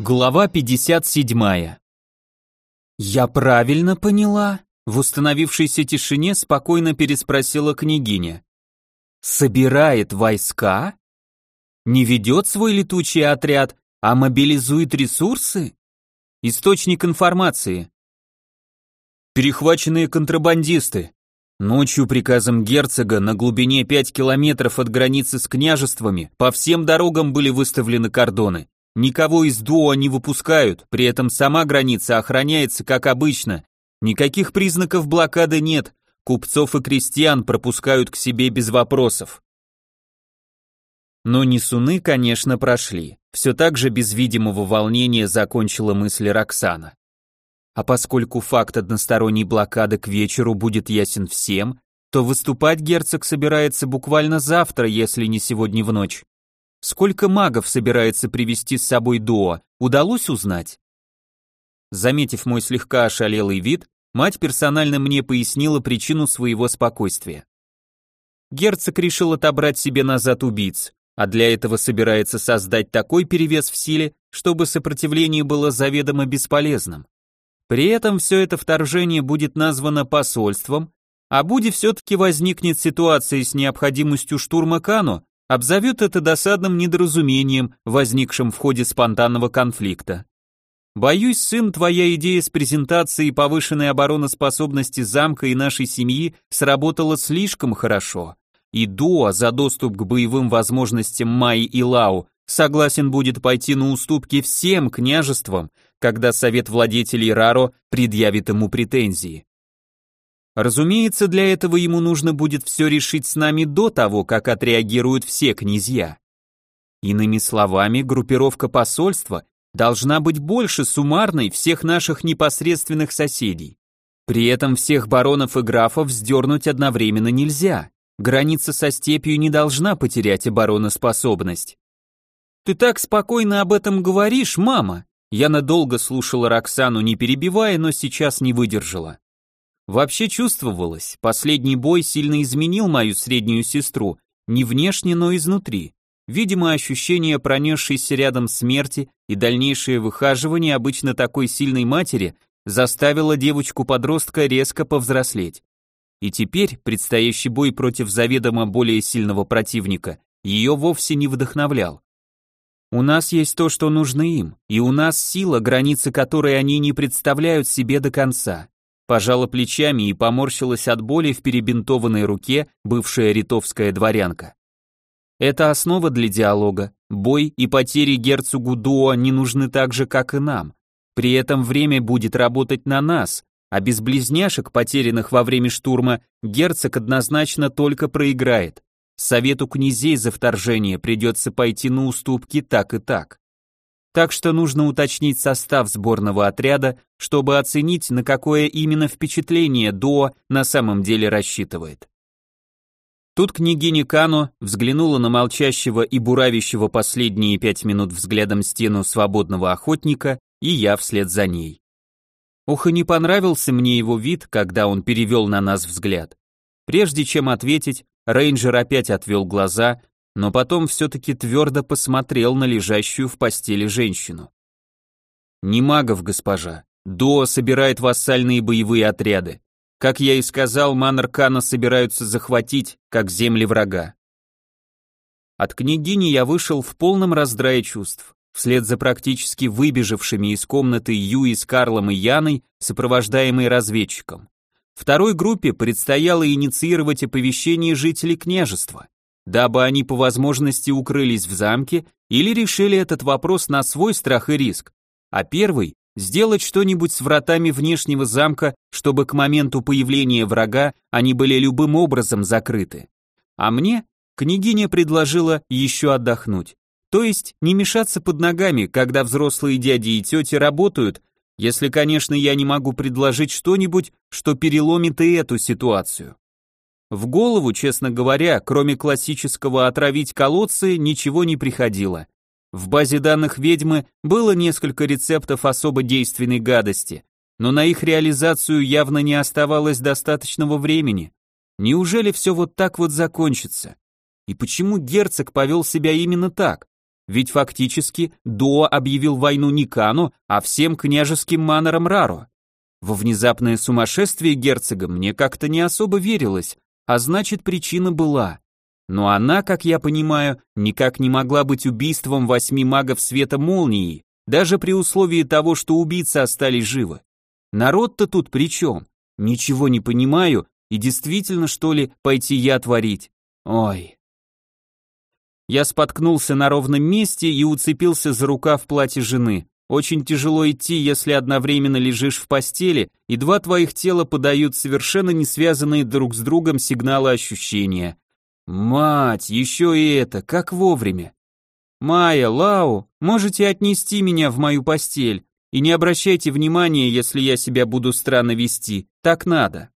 Глава 57. «Я правильно поняла?» В установившейся тишине спокойно переспросила княгиня. «Собирает войска? Не ведет свой летучий отряд, а мобилизует ресурсы? Источник информации. Перехваченные контрабандисты. Ночью приказом герцога на глубине 5 километров от границы с княжествами по всем дорогам были выставлены кордоны. Никого из Дуо не выпускают, при этом сама граница охраняется как обычно. Никаких признаков блокады нет, купцов и крестьян пропускают к себе без вопросов». Но несуны, конечно, прошли. Все так же без видимого волнения закончила мысль Роксана. А поскольку факт односторонней блокады к вечеру будет ясен всем, то выступать герцог собирается буквально завтра, если не сегодня в ночь. Сколько магов собирается привести с собой Дуо, удалось узнать? Заметив мой слегка ошалелый вид, мать персонально мне пояснила причину своего спокойствия. Герцог решил отобрать себе назад убийц, а для этого собирается создать такой перевес в силе, чтобы сопротивление было заведомо бесполезным. При этом все это вторжение будет названо посольством, а будь все-таки возникнет ситуация с необходимостью штурма Кано, обзовет это досадным недоразумением, возникшим в ходе спонтанного конфликта. Боюсь, сын, твоя идея с презентацией повышенной обороноспособности замка и нашей семьи сработала слишком хорошо, и Дуо за доступ к боевым возможностям Майи и Лао согласен будет пойти на уступки всем княжествам, когда совет владетелей Раро предъявит ему претензии. Разумеется, для этого ему нужно будет все решить с нами до того, как отреагируют все князья. Иными словами, группировка посольства должна быть больше суммарной всех наших непосредственных соседей. При этом всех баронов и графов сдернуть одновременно нельзя. Граница со степью не должна потерять обороноспособность. «Ты так спокойно об этом говоришь, мама!» Я надолго слушала Роксану, не перебивая, но сейчас не выдержала. Вообще чувствовалось, последний бой сильно изменил мою среднюю сестру, не внешне, но изнутри. Видимо, ощущение пронесшейся рядом смерти и дальнейшее выхаживание обычно такой сильной матери заставило девочку-подростка резко повзрослеть. И теперь предстоящий бой против заведомо более сильного противника ее вовсе не вдохновлял. У нас есть то, что нужно им, и у нас сила, границы которой они не представляют себе до конца. Пожала плечами и поморщилась от боли в перебинтованной руке бывшая ритовская дворянка. Это основа для диалога. Бой и потери герцогу Дуо не нужны так же, как и нам. При этом время будет работать на нас, а без близняшек, потерянных во время штурма, герцог однозначно только проиграет. Совету князей за вторжение придется пойти на уступки так и так. Так что нужно уточнить состав сборного отряда, чтобы оценить, на какое именно впечатление Дуо на самом деле рассчитывает. Тут княгиня Кано взглянула на молчащего и буравящего последние 5 минут взглядом стену свободного охотника, и я вслед за ней. Ох, и не понравился мне его вид, когда он перевел на нас взгляд. Прежде чем ответить, рейнджер опять отвел глаза, но потом все-таки твердо посмотрел на лежащую в постели женщину. «Не магов, госпожа. Дуо собирает вассальные боевые отряды. Как я и сказал, Манор Кано собираются захватить, как земли врага». От княгини я вышел в полном раздрае чувств, вслед за практически выбежавшими из комнаты Юи с Карлом и Яной, сопровождаемой разведчиком. Второй группе предстояло инициировать оповещение жителей княжества, дабы они по возможности укрылись в замке или решили этот вопрос на свой страх и риск, а первый — сделать что-нибудь с вратами внешнего замка, чтобы к моменту появления врага они были любым образом закрыты. А мне княгиня предложила еще отдохнуть, то есть не мешаться под ногами, когда взрослые дяди и тети работают, если, конечно, я не могу предложить что-нибудь, что переломит и эту ситуацию. В голову, честно говоря, кроме классического «отравить колодцы», ничего не приходило. В базе данных ведьмы было несколько рецептов особо действенной гадости, но на их реализацию явно не оставалось достаточного времени. Неужели все вот так вот закончится? И почему герцог повел себя именно так? Ведь фактически Дуо объявил войну не Кану, а всем княжеским манорам Раро. Во внезапное сумасшествие герцога мне как-то не особо верилось, а значит, причина была. Но она, как я понимаю, никак не могла быть убийством 8 магов света молнии, даже при условии того, что убийцы остались живы. Народ-то тут при чем? Ничего не понимаю, и действительно, что ли, пойти я творить? Ой. Я споткнулся на ровном месте и уцепился за рукав платья жены. Очень тяжело идти, если одновременно лежишь в постели, и два твоих тела подают совершенно не связанные друг с другом сигналы ощущения. Мать, еще и это, как вовремя. Майя, Лау, можете отнести меня в мою постель, и не обращайте внимания, если я себя буду странно вести, так надо.